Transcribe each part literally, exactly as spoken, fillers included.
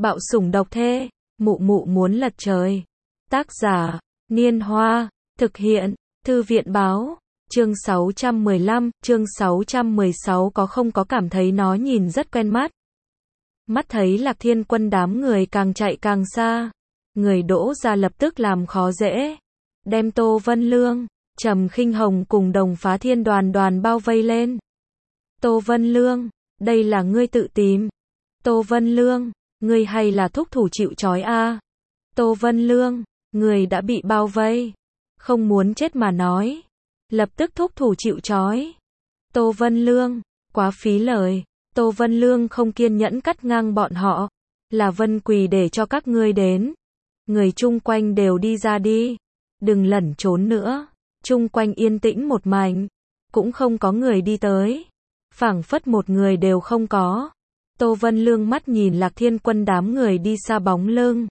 Bạo sủng độc thê, mụ mụ muốn lật trời. Tác giả, Niên Hoa, thực hiện, Thư viện báo, chương sáu trăm mười lăm, chương sáu trăm mười sáu có không có cảm thấy nó nhìn rất quen mắt. Mắt thấy Lạc Thiên Quân đám người càng chạy càng xa, người Đỗ ra lập tức làm khó dễ, đem Tô Vân Lương, Trầm Khinh Hồng cùng Đồng Phá Thiên đoàn đoàn bao vây lên. Tô Vân Lương, đây là ngươi tự tìm. Tô Vân Lương, ngươi hay là thúc thủ chịu trói a? Tô Vân Lương, người đã bị bao vây, không muốn chết mà nói, lập tức thúc thủ chịu trói. Tô Vân Lương, quá phí lời. Tô Vân Lương không kiên nhẫn cắt ngang bọn họ, là Vân Quỳ để cho các ngươi đến. Người chung quanh đều đi ra đi, đừng lẩn trốn nữa. Chung quanh yên tĩnh một mảnh, cũng không có người đi tới, phảng phất một người đều không có. Tô Vân Lương mắt nhìn Lạc Thiên Quân đám người đi xa bóng lưng,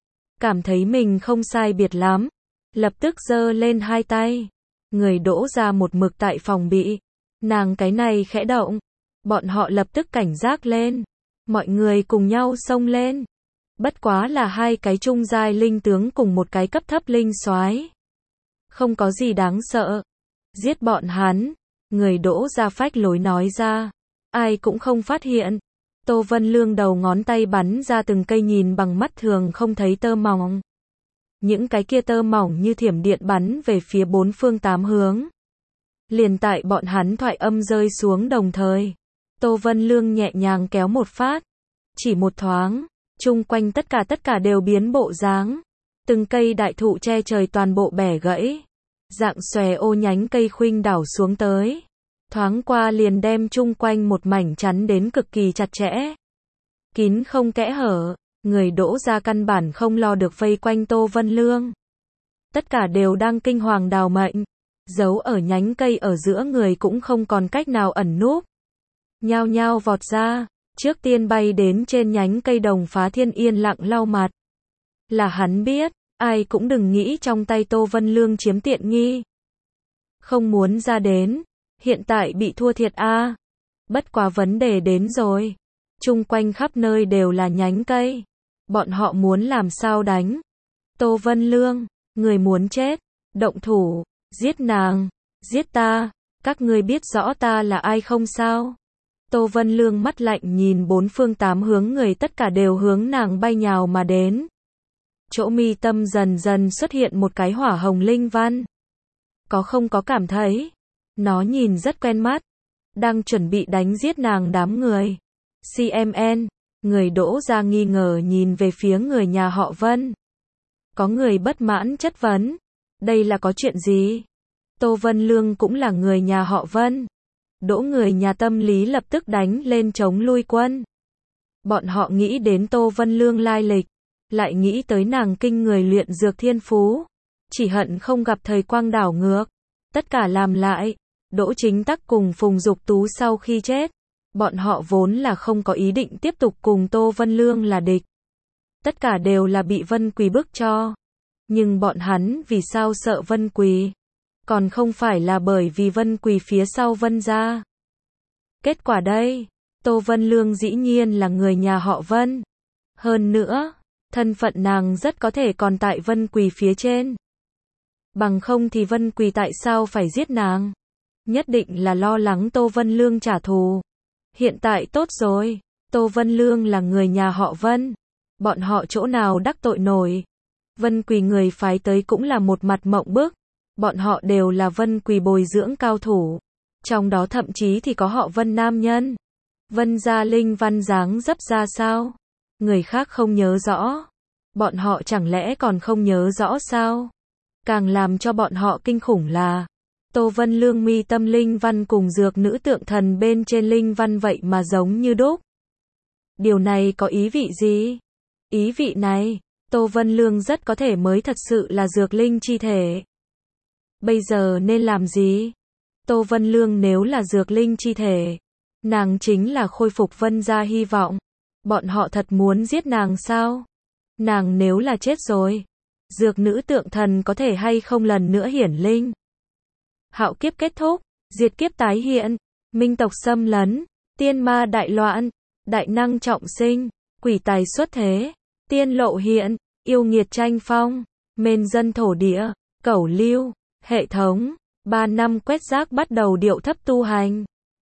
cảm thấy mình không sai biệt lắm, lập tức giơ lên hai tay. Người Đỗ ra một mực tại phòng bị, nàng cái này khẽ động, bọn họ lập tức cảnh giác lên, mọi người cùng nhau xông lên. Bất quá là hai cái trung giai linh tướng cùng một cái cấp thấp linh soái, không có gì đáng sợ. Giết bọn hắn, người Đỗ ra phách lối nói ra, ai cũng không phát hiện. Tô Vân Lương đầu ngón tay bắn ra từng cây nhìn bằng mắt thường không thấy tơ mỏng. Những cái kia tơ mỏng như thiểm điện bắn về phía bốn phương tám hướng. Liền tại bọn hắn thoại âm rơi xuống đồng thời, Tô Vân Lương nhẹ nhàng kéo một phát, chỉ một thoáng, chung quanh tất cả tất cả đều biến bộ dáng. Từng cây đại thụ che trời toàn bộ bẻ gãy, dạng xòe ô nhánh cây khuynh đảo xuống tới, thoáng qua liền đem chung quanh một mảnh chắn đến cực kỳ chặt chẽ, kín không kẽ hở. Người Đỗ ra căn bản không lo được vây quanh Tô Vân Lương, tất cả đều đang kinh hoàng đào mệnh, giấu ở nhánh cây ở giữa người cũng không còn cách nào ẩn núp, nhao nhao vọt ra. Trước tiên bay đến trên nhánh cây Đồng Phá Thiên yên lặng lau mặt, là hắn biết, ai cũng đừng nghĩ trong tay Tô Vân Lương chiếm tiện nghi, không muốn ra đến, hiện tại bị thua thiệt a. À. Bất quá vấn đề đến rồi, chung quanh khắp nơi đều là nhánh cây, bọn họ muốn làm sao đánh? Tô Vân Lương, người muốn chết, động thủ, giết nàng, giết ta, các ngươi biết rõ ta là ai không sao? Tô Vân Lương mắt lạnh nhìn bốn phương tám hướng người tất cả đều hướng nàng bay nhào mà đến. Chỗ mi tâm dần dần xuất hiện một cái hỏa hồng linh văn. Có không có cảm thấy? Nó nhìn rất quen mắt. Đang chuẩn bị đánh giết nàng đám người. xê em en, người Đỗ ra nghi ngờ nhìn về phía người nhà họ Vân. Có người bất mãn chất vấn. Đây là có chuyện gì? Tô Vân Lương cũng là người nhà họ Vân. Đỗ người nhà tâm lý lập tức đánh lên chống lui quân. Bọn họ nghĩ đến Tô Vân Lương lai lịch, lại nghĩ tới nàng kinh người luyện dược thiên phú, chỉ hận không gặp thời quang đảo ngược. Tất cả làm lại, Đỗ Chính Tắc cùng Phùng Dục Tú sau khi chết, bọn họ vốn là không có ý định tiếp tục cùng Tô Vân Lương là địch. Tất cả đều là bị Vân Quỳ bức cho. Nhưng bọn hắn vì sao sợ Vân Quỳ? Còn không phải là bởi vì Vân Quỳ phía sau Vân gia. Kết quả đây, Tô Vân Lương dĩ nhiên là người nhà họ Vân. Hơn nữa, thân phận nàng rất có thể còn tại Vân Quỳ phía trên. Bằng không thì Vân Quỳ tại sao phải giết nàng? Nhất định là lo lắng Tô Vân Lương trả thù. Hiện tại tốt rồi, Tô Vân Lương là người nhà họ Vân. Bọn họ chỗ nào đắc tội nổi. Vân Quỳ người phái tới cũng là một mặt mộng bức. Bọn họ đều là Vân Quỳ bồi dưỡng cao thủ. Trong đó thậm chí thì có họ Vân nam nhân. Vân gia linh văn dáng dấp ra sao? Người khác không nhớ rõ. Bọn họ chẳng lẽ còn không nhớ rõ sao? Càng làm cho bọn họ kinh khủng là Tô Vân Lương mi tâm linh văn cùng dược nữ tượng thần bên trên linh văn vậy mà giống như đúc. Điều này có ý vị gì? Ý vị này, Tô Vân Lương rất có thể mới thật sự là dược linh chi thể. Bây giờ nên làm gì? Tô Vân Lương nếu là dược linh chi thể, nàng chính là khôi phục Vân gia hy vọng. Bọn họ thật muốn giết nàng sao? Nàng nếu là chết rồi, dược nữ tượng thần có thể hay không lần nữa hiển linh? Hạo kiếp kết thúc, diệt kiếp tái hiện, minh tộc xâm lấn, tiên ma đại loạn, đại năng trọng sinh, quỷ tài xuất thế, tiên lộ hiện, yêu nghiệt tranh phong, mên dân thổ địa, cẩu lưu, hệ thống, ba năm quét rác bắt đầu điệu thấp tu hành.